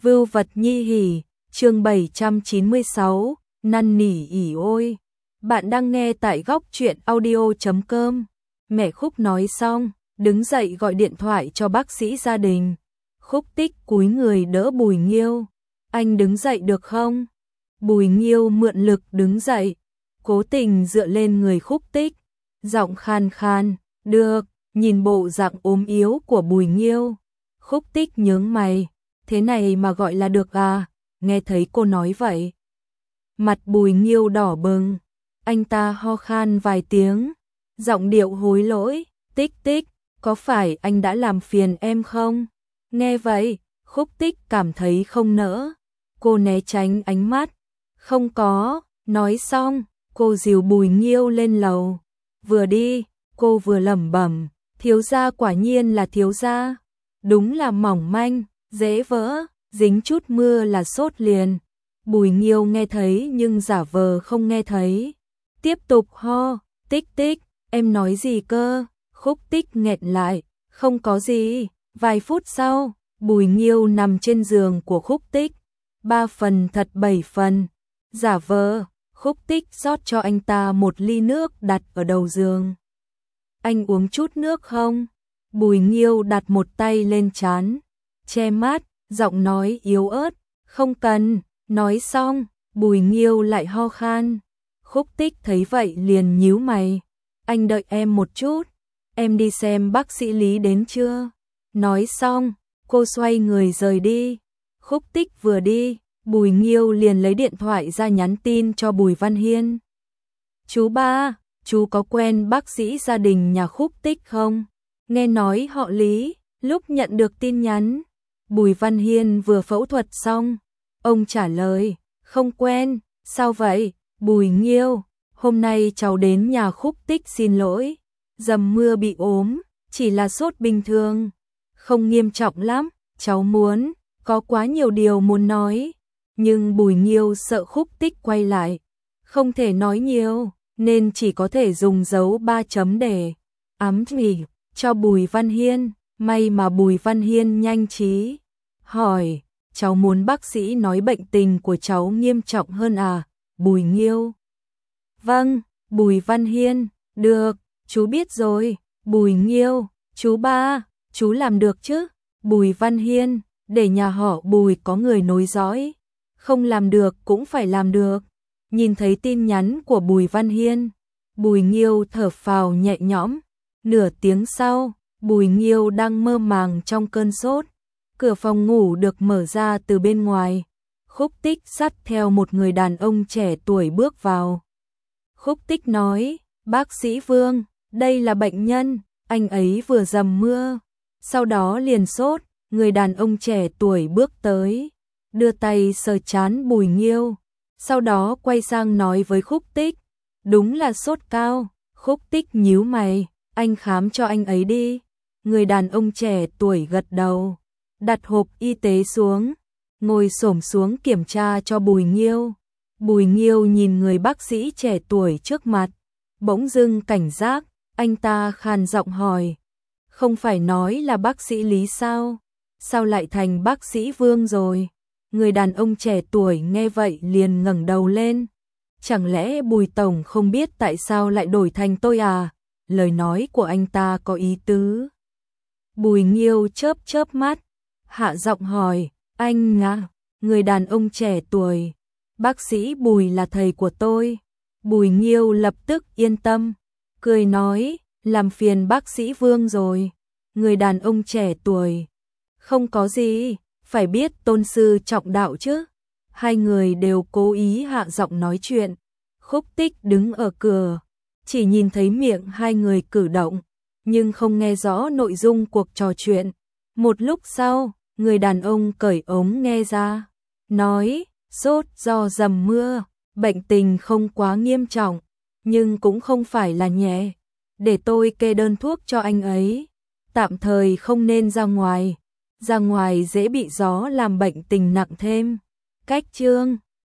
Vưu vật nhi hỉ, chương 796, năn nỉ ỉ ôi. Bạn đang nghe tại góc truyện audio.com. Mẹ Khúc nói xong, đứng dậy gọi điện thoại cho bác sĩ gia đình. Khúc Tích cúi người đỡ Bùi Nghiêu. Anh đứng dậy được không? Bùi Nghiêu mượn lực đứng dậy, cố tình dựa lên người Khúc Tích. Giọng khan khan, được, nhìn bộ dạng ốm yếu của Bùi Nghiêu. Khúc Tích nhướng mày, thế này mà gọi là được à? Nghe thấy cô nói vậy. Mặt Bùi Nghiêu đỏ bừng, anh ta ho khan vài tiếng, giọng điệu hối lỗi, Tích Tích, có phải anh đã làm phiền em không? Nghe vậy, Khúc Tích cảm thấy không nỡ, cô né tránh ánh mắt. Không có, nói xong, cô dìu Bùi Nghiêu lên lầu. Vừa đi, cô vừa lẩm bẩm, thiếu gia quả nhiên là thiếu gia, đúng là mỏng manh, dễ vỡ, dính chút mưa là sốt liền. Bùi Nghiêu nghe thấy nhưng giả vờ không nghe thấy, tiếp tục ho, Tích Tích, em nói gì cơ? Khúc Tích nghẹn lại, không có gì. Vài phút sau, Bùi Nghiêu nằm trên giường của Khúc Tích, 3 phần thật 7 phần, giả vờ. Khúc Tích rót cho anh ta một ly nước đặt ở đầu giường. Anh uống chút nước không? Bùi Nghiêu đặt một tay lên trán, che mắt, giọng nói yếu ớt, không cần. Nói xong, Bùi Nghiêu lại ho khan. Khúc Tích thấy vậy liền nhíu mày. Anh đợi em một chút, em đi xem bác sĩ Lý đến chưa? Nói xong, cô xoay người rời đi. Khúc Tích vừa đi, Bùi Nghiêu liền lấy điện thoại ra nhắn tin cho Bùi Văn Hiên. Chú ba, chú có quen bác sĩ gia đình nhà Khúc Tích không? Nghe nói họ Lý. Lúc nhận được tin nhắn, Bùi Văn Hiên vừa phẫu thuật xong. Ông trả lời, không quen. Sao vậy? Bùi Nghiêu, hôm nay cháu đến nhà Khúc Tích xin lỗi. Dầm mưa bị ốm, chỉ là sốt bình thường, không nghiêm trọng lắm. Cháu muốn, có quá nhiều điều muốn nói. Nhưng Bùi Nghiêu sợ Khúc Tích quay lại, không thể nói nhiều, nên chỉ có thể dùng dấu 3 chấm để ám chỉ cho Bùi Văn Hiên. May mà Bùi Văn Hiên nhanh trí, hỏi, cháu muốn bác sĩ nói bệnh tình của cháu nghiêm trọng hơn à? Bùi Nghiêu, vâng. Bùi Văn Hiên, được, chú biết rồi. Bùi Nghiêu, chú ba, chú làm được chứ? Bùi Văn Hiên, để nhà họ Bùi có người nối dõi, không làm được cũng phải làm được. Nhìn thấy tin nhắn của Bùi Văn Hiên, Bùi Nghiêu thở phào nhẹ nhõm. Nửa tiếng sau, Bùi Nghiêu đang mơ màng trong cơn sốt. Cửa phòng ngủ được mở ra từ bên ngoài. Khúc Tích dắt theo một người đàn ông trẻ tuổi bước vào. Khúc Tích nói, bác sĩ Vương, đây là bệnh nhân, anh ấy vừa dầm mưa, sau đó liền sốt. Người đàn ông trẻ tuổi bước tới, đưa tay sờ trán Bùi Nghiêu, sau đó quay sang nói với Khúc Tích, đúng là sốt cao. Khúc Tích nhíu mày, anh khám cho anh ấy đi. Người đàn ông trẻ tuổi gật đầu, đặt hộp y tế xuống, ngồi xổm xuống kiểm tra cho Bùi Nghiêu. Bùi Nghiêu nhìn người bác sĩ trẻ tuổi trước mặt, bỗng dưng cảnh giác, anh ta khàn giọng hỏi, không phải nói là bác sĩ Lý sao? Sao lại thành bác sĩ Vương rồi? Người đàn ông trẻ tuổi nghe vậy liền ngẩng đầu lên. Chẳng lẽ Bùi Tổng không biết tại sao lại đổi thành tôi à? Lời nói của anh ta có ý tứ. Bùi Nghiêu chớp chớp mắt, hạ giọng hỏi, anh à? Người đàn ông trẻ tuổi, bác sĩ Bùi là thầy của tôi. Bùi Nghiêu lập tức yên tâm, cười nói, làm phiền bác sĩ Vương rồi. Người đàn ông trẻ tuổi, không có gì, phải biết tôn sư trọng đạo chứ. Hai người đều cố ý hạ giọng nói chuyện. Khúc Tích đứng ở cửa, chỉ nhìn thấy miệng hai người cử động, nhưng không nghe rõ nội dung cuộc trò chuyện. Một lúc sau, người đàn ông cởi ống nghe ra, nói, sốt do dầm mưa, bệnh tình không quá nghiêm trọng, nhưng cũng không phải là nhẹ. Để tôi kê đơn thuốc cho anh ấy, tạm thời không nên ra ngoài dễ bị gió làm bệnh tình nặng thêm. Cách chương